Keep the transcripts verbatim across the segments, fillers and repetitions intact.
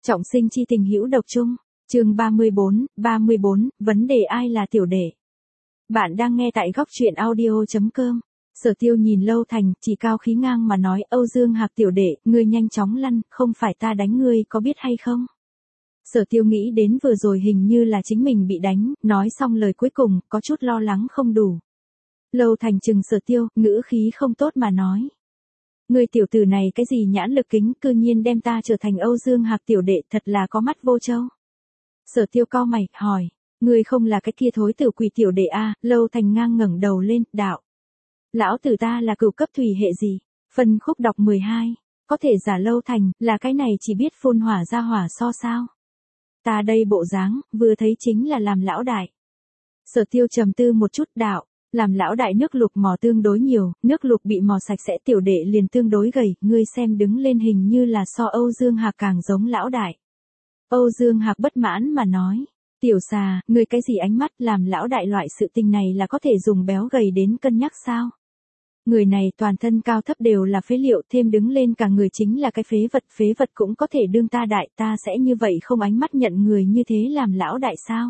Trọng sinh chi tình hữu độc chung, chương ba mươi bốn, ba mươi bốn, vấn đề ai là tiểu đệ. Bạn đang nghe tại góc truyện audio chấm com. Sở Tiêu nhìn Lâu Thành, chỉ cao khí ngang mà nói, Âu Dương Hạc tiểu đệ, ngươi nhanh chóng lăn, không phải ta đánh ngươi có biết hay không? Sở Tiêu nghĩ đến vừa rồi hình như là chính mình bị đánh, nói xong lời cuối cùng, có chút lo lắng không đủ. Lâu Thành chừng Sở Tiêu, ngữ khí không tốt mà nói. Ngươi tiểu tử này cái gì nhãn lực kính, cư nhiên đem ta trở thành Âu Dương Hạc tiểu đệ, thật là có mắt vô châu. Sở Tiêu cau mày, hỏi, ngươi không là cái kia thối tử quỷ tiểu đệ a? Lâu Thành ngang ngẩng đầu lên, đạo. Lão tử ta là cửu cấp thủy hệ gì? Phân khúc đọc mười hai, có thể giả Lâu Thành, là cái này chỉ biết phun hỏa ra hỏa so sao? Ta đây bộ dáng, vừa thấy chính là làm lão đại. Sở Tiêu trầm tư một chút, đạo. Làm lão đại nước lục mò tương đối nhiều, nước lục bị mò sạch sẽ tiểu đệ liền tương đối gầy, ngươi xem đứng lên hình như là so Âu Dương Hạc càng giống lão đại. Âu Dương Hạc bất mãn mà nói, tiểu xà, ngươi cái gì ánh mắt làm lão đại loại sự tình này là có thể dùng béo gầy đến cân nhắc sao? Người này toàn thân cao thấp đều là phế liệu, thêm đứng lên cả người chính là cái phế vật, phế vật cũng có thể đương ta đại, ta sẽ như vậy không ánh mắt nhận người như thế làm lão đại sao?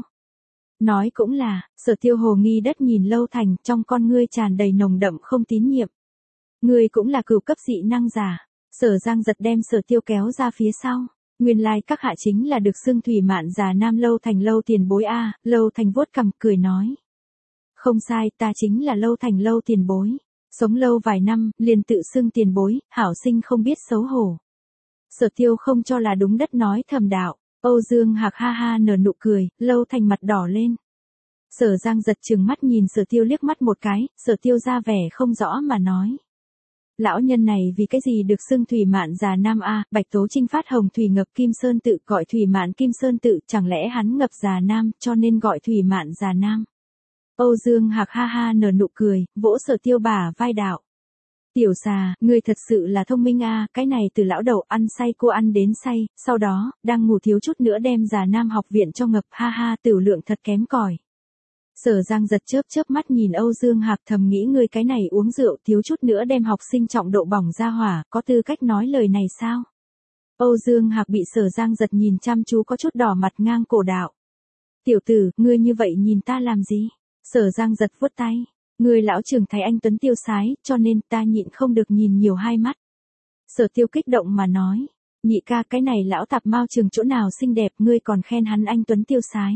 Nói cũng là, Sở Tiêu hồ nghi đất nhìn Lâu Thành, trong con ngươi tràn đầy nồng đậm không tín nhiệm. Ngươi cũng là cửu cấp dị năng giả. Sở Giang giật đem Sở Tiêu kéo ra phía sau. Nguyên lai các hạ chính là được xưng thủy mạn già nam Lâu Thành Lâu tiền bối a. Lâu Thành vuốt cằm cười nói. Không sai, ta chính là Lâu Thành Lâu tiền bối. Sống lâu vài năm, liền tự xưng tiền bối, hảo sinh không biết xấu hổ. Sở Tiêu không cho là đúng đất nói thầm đạo. Âu Dương Hạc ha ha nở nụ cười, Lâu Thành mặt đỏ lên. Sở Giang giật trừng mắt nhìn Sở Tiêu liếc mắt một cái, Sở Tiêu ra vẻ không rõ mà nói. Lão nhân này vì cái gì được xưng thủy mạn già nam a? Bạch tố trinh phát hồng thủy ngập Kim Sơn tự, gọi thủy mạn Kim Sơn tự, chẳng lẽ hắn ngập già nam, cho nên gọi thủy mạn già nam. Âu Dương Hạc ha ha nở nụ cười, vỗ Sở Tiêu bả vai đạo. Tiểu xà, ngươi thật sự là thông minh a, cái này từ lão đầu ăn say cô ăn đến say, sau đó, đang ngủ thiếu chút nữa đem già nam học viện cho ngập, ha ha, tiểu lượng thật kém cỏi. Sở Giang giật chớp chớp mắt nhìn Âu Dương Hạc, thầm nghĩ ngươi cái này uống rượu thiếu chút nữa đem học sinh trọng độ bỏng ra hỏa, có tư cách nói lời này sao? Âu Dương Hạc bị Sở Giang giật nhìn chăm chú có chút đỏ mặt ngang cổ đạo. Tiểu tử, ngươi như vậy nhìn ta làm gì? Sở Giang giật vuốt tay. Người lão trưởng thấy anh tuấn tiêu sái, cho nên ta nhịn không được nhìn nhiều hai mắt. Sở Tiêu kích động mà nói, nhị ca cái này lão tạp mao trường chỗ nào xinh đẹp, ngươi còn khen hắn anh tuấn tiêu sái.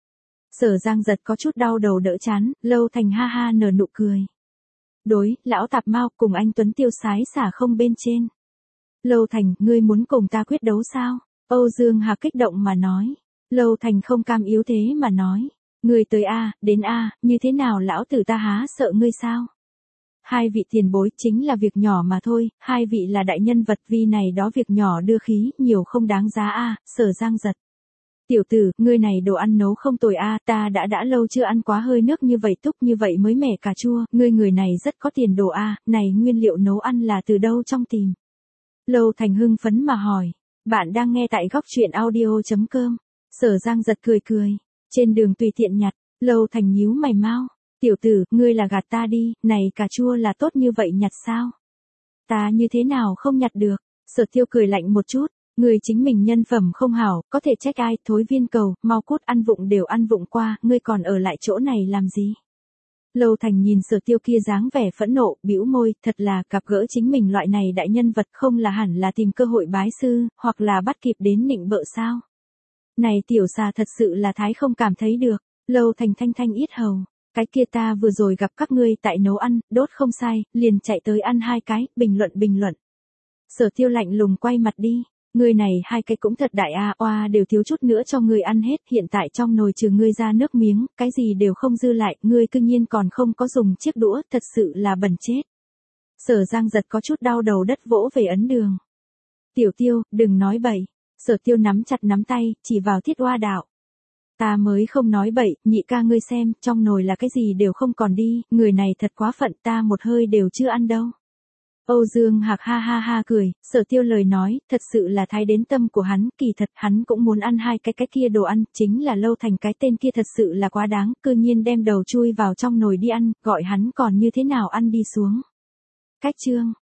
Sở Giang giật có chút đau đầu đỡ chán, Lâu Thành ha ha nở nụ cười. Đối, lão tạp mao cùng anh tuấn tiêu sái xả không bên trên. Lâu Thành, ngươi muốn cùng ta quyết đấu sao? Âu Dương Hạc kích động mà nói. Lâu Thành không cam yếu thế mà nói. Ngươi tới a, đến a, như thế nào lão tử ta há sợ ngươi sao? Hai vị tiền bối chính là việc nhỏ mà thôi, hai vị là đại nhân vật vì này đó việc nhỏ đưa khí, nhiều không đáng giá a. Sở Giang giật. Tiểu tử, ngươi này đồ ăn nấu không tồi a, ta đã đã lâu chưa ăn quá hơi nước như vậy túc như vậy mới mẻ cà chua, ngươi người này rất có tiền đồ a, này nguyên liệu nấu ăn là từ đâu trong tìm? Lâu Thành hưng phấn mà hỏi, bạn đang nghe tại góc truyện audio chấm com. Sở Giang giật cười cười. Trên đường tùy tiện nhặt, Lâu Thành nhíu mày mau. Tiểu tử, ngươi là gạt ta đi, này cà chua là tốt như vậy nhặt sao? Ta như thế nào không nhặt được? Sở Tiêu cười lạnh một chút, ngươi chính mình nhân phẩm không hảo, có thể trách ai, thối viên cầu, mau cút ăn vụng đều ăn vụng qua, ngươi còn ở lại chỗ này làm gì? Lâu Thành nhìn Sở Tiêu kia dáng vẻ phẫn nộ, bĩu môi, thật là gặp gỡ chính mình loại này đại nhân vật không là hẳn là tìm cơ hội bái sư, hoặc là bắt kịp đến nịnh bợ sao? Này tiểu xà thật sự là thái không cảm thấy được. Lâu Thành thanh thanh yết hầu. Cái kia ta vừa rồi gặp các ngươi tại nấu ăn, đốt không sai, liền chạy tới ăn hai cái, bình luận bình luận. Sở Tiêu lạnh lùng quay mặt đi. Ngươi này hai cái cũng thật đại a, oa đều thiếu chút nữa cho ngươi ăn hết, hiện tại trong nồi trừ ngươi ra nước miếng, cái gì đều không dư lại, ngươi cư nhiên còn không có dùng chiếc đũa, thật sự là bẩn chết. Sở Giang giật có chút đau đầu đất vỗ về ấn đường. Tiểu Tiêu, đừng nói bậy. Sở Tiêu nắm chặt nắm tay, chỉ vào Thiết Oa đạo. Ta mới không nói bậy, nhị ca ngươi xem, trong nồi là cái gì đều không còn đi, người này thật quá phận, ta một hơi đều chưa ăn đâu. Âu Dương Hạc ha ha ha cười, Sở Tiêu lời nói, thật sự là thái đến tâm của hắn, kỳ thật hắn cũng muốn ăn hai cái cái kia đồ ăn, chính là Lâu Thành cái tên kia thật sự là quá đáng, cư nhiên đem đầu chui vào trong nồi đi ăn, gọi hắn còn như thế nào ăn đi xuống. Cách chương.